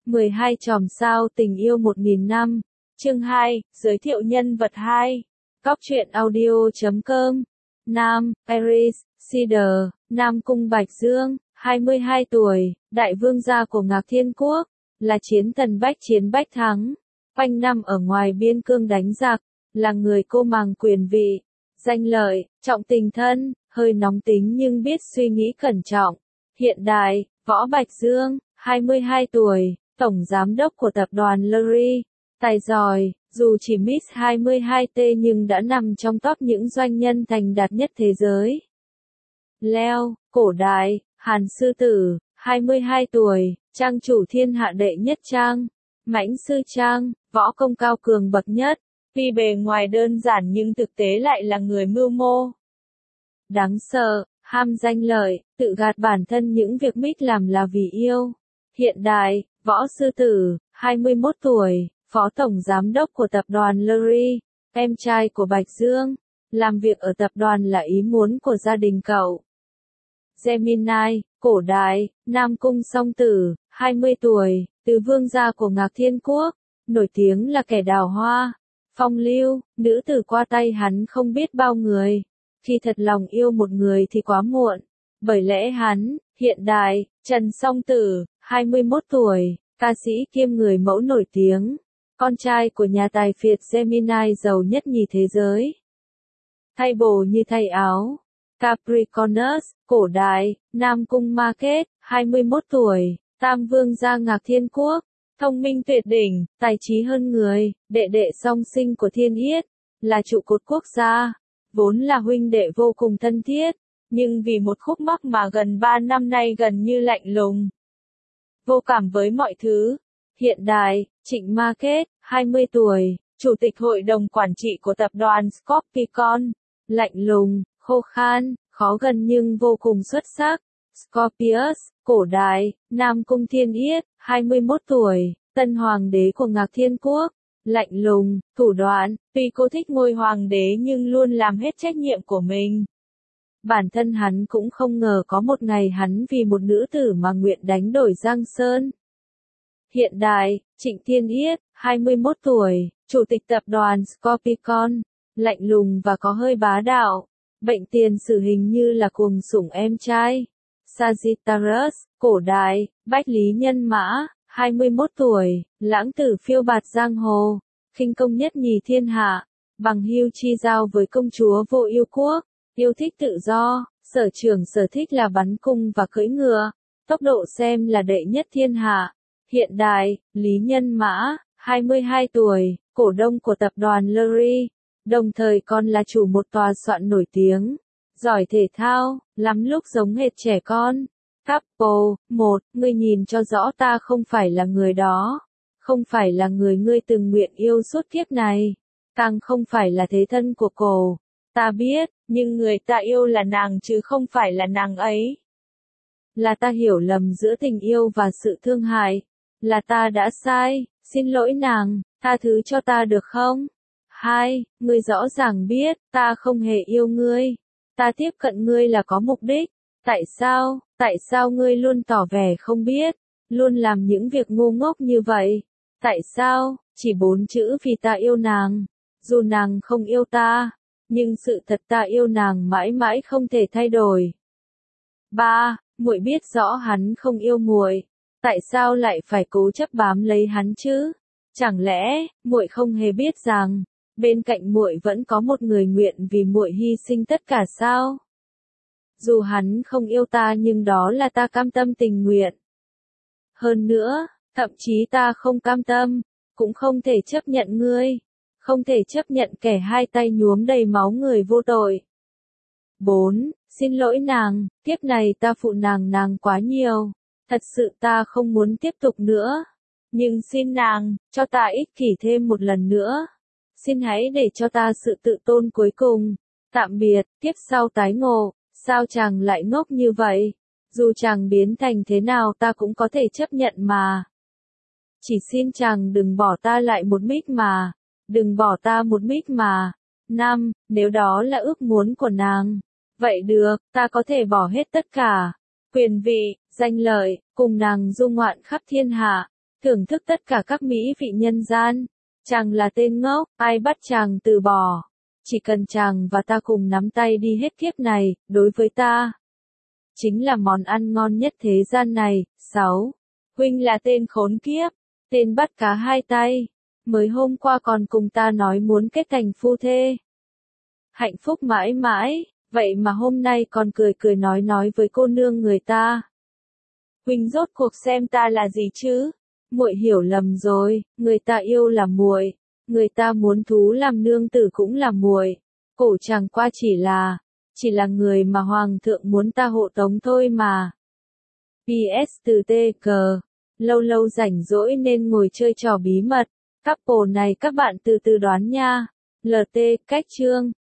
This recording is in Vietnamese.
12 chòm sao tình yêu 1000 năm. Chương 2, giới thiệu nhân vật 2. Cóc truyện audio.com. Nam, Ares, Cedar, Nam Cung Bạch Dương, 22 tuổi, đại vương gia của Ngạc Thiên Quốc, là chiến thần bách chiến bách thắng, quanh năm ở ngoài biên cương đánh giặc, là người cô màng quyền vị, danh lợi, trọng tình thân, hơi nóng tính nhưng biết suy nghĩ cẩn trọng. Hiện đại, Võ Bạch Dương, 22 tuổi, tổng giám đốc của tập đoàn Lurie, tài giỏi, dù chỉ Miss 22T nhưng đã nằm trong top những doanh nhân thành đạt nhất thế giới. Leo, cổ đại, Hàn Sư Tử, 22 tuổi, trang chủ thiên hạ đệ nhất trang, Mãnh Sư Trang, võ công cao cường bậc nhất, tuy bề ngoài đơn giản nhưng thực tế lại là người mưu mô. Đáng sợ, ham danh lợi, tự gạt bản thân những việc Mick làm là vì yêu. Hiện đại, Võ Sư Tử, 21 tuổi, phó tổng giám đốc của tập đoàn Lurie, em trai của Bạch Dương, làm việc ở tập đoàn là ý muốn của gia đình cậu. Gemini, cổ đại, Nam Cung Song Tử, 20 tuổi, từ vương gia của Ngạc Thiên Quốc, nổi tiếng là kẻ đào hoa, phong lưu, nữ tử qua tay hắn không biết bao người. Khi thật lòng yêu một người thì quá muộn, bởi lẽ hắn, hiện đại, Trần Song Tử, 21 tuổi, ca sĩ kiêm người mẫu nổi tiếng, con trai của nhà tài phiệt Gemini giàu nhất nhì thế giới. Thay bồ như thay áo. Capricornus, cổ đại, Nam Cung Market, 21 tuổi, tam vương gia Ngạc Thiên Quốc, thông minh tuyệt đỉnh, tài trí hơn người, đệ đệ song sinh của Thiên Yết, là trụ cột quốc gia, vốn là huynh đệ vô cùng thân thiết, nhưng vì một khúc mắc mà gần 3 năm nay gần như lạnh lùng, vô cảm với mọi thứ. Hiện đại, Trịnh Market, 20 tuổi, chủ tịch hội đồng quản trị của tập đoàn Scorpicon, lạnh lùng, khô khan, khó gần nhưng vô cùng xuất sắc. Scorpius, cổ đại, Nam Cung Thiên Yết, 21 tuổi, tân hoàng đế của Ngạc Thiên Quốc, lạnh lùng, thủ đoạn, tuy cô thích ngôi hoàng đế nhưng luôn làm hết trách nhiệm của mình. Bản thân hắn cũng không ngờ có một ngày hắn vì một nữ tử mà nguyện đánh đổi Giang Sơn. Hiện đại, Trịnh Thiên Yết, 21 tuổi, chủ tịch tập đoàn Scorpicon, lạnh lùng và có hơi bá đạo, bệnh tiền sử hình như là cuồng sủng em trai. Sagittarius, cổ đại, Bách Lý Nhân Mã, 21 tuổi, lãng tử phiêu bạt giang hồ, khinh công nhất nhì thiên hạ, bằng hữu chi giao với công chúa Vô Yêu Quốc, yêu thích tự do, sở trường sở thích là bắn cung và cưỡi ngựa, tốc độ xem là đệ nhất thiên hạ. Hiện đại, Lý Nhân Mã, 22 tuổi, cổ đông của tập đoàn Lurie, đồng thời còn là chủ một tòa soạn nổi tiếng, giỏi thể thao, lắm lúc giống hệt trẻ con. Couple, 1, ngươi nhìn cho rõ ta không phải là người đó, không phải là người ngươi từng nguyện yêu suốt kiếp này, càng không phải là thế thân của cô. Ta biết, nhưng người ta yêu là nàng chứ không phải là nàng ấy. Là ta hiểu lầm giữa tình yêu và sự thương hại, là ta đã sai, xin lỗi nàng, tha thứ cho ta được không? 2, ngươi rõ ràng biết, ta không hề yêu ngươi, ta tiếp cận ngươi là có mục đích. Tại sao ngươi luôn tỏ vẻ không biết, luôn làm những việc ngu ngốc như vậy? Tại sao, chỉ 4 chữ vì ta yêu nàng, dù nàng không yêu ta, nhưng sự thật ta yêu nàng mãi mãi không thể thay đổi. 3, muội biết rõ hắn không yêu muội, tại sao lại phải cố chấp bám lấy hắn chứ? Chẳng lẽ, muội không hề biết rằng, bên cạnh muội vẫn có một người nguyện vì muội hy sinh tất cả sao? Dù hắn không yêu ta nhưng đó là ta cam tâm tình nguyện. Hơn nữa, thậm chí ta không cam tâm, cũng không thể chấp nhận ngươi, không thể chấp nhận kẻ hai tay nhuốm đầy máu người vô tội. 4, xin lỗi nàng, kiếp này ta phụ nàng quá nhiều, thật sự ta không muốn tiếp tục nữa. Nhưng xin nàng, cho ta ích kỷ thêm một lần nữa. Xin hãy để cho ta sự tự tôn cuối cùng. Tạm biệt, kiếp sau tái ngộ. Sao chàng lại ngốc như vậy? Dù chàng biến thành thế nào ta cũng có thể chấp nhận mà. Chỉ xin chàng đừng bỏ ta lại một mích mà. Đừng bỏ ta một mích mà. 5, nếu đó là ước muốn của nàng. Vậy được, ta có thể bỏ hết tất cả. Quyền vị, danh lợi, cùng nàng du ngoạn khắp thiên hạ. thưởng thức tất cả các mỹ vị nhân gian. Chàng là tên ngốc, ai bắt chàng từ bỏ. Chỉ cần chàng và ta cùng nắm tay đi hết kiếp này, đối với ta chính là món ăn ngon nhất thế gian này. 6. Huynh là tên khốn kiếp, tên bắt cá hai tay, mới hôm qua còn cùng ta nói muốn kết thành phu thê. Hạnh phúc mãi mãi, vậy mà hôm nay còn cười cười nói với cô nương người ta. Huynh rốt cuộc xem ta là gì chứ? Muội hiểu lầm rồi, người ta yêu là muội, người ta muốn thú làm nương tử cũng là muội. Cổ chẳng qua chỉ là người mà hoàng thượng muốn ta hộ tống thôi mà. PS từ TG, lâu lâu rảnh rỗi nên ngồi chơi trò bí mật. Couple này các bạn từ từ đoán nha. LT, cách chương.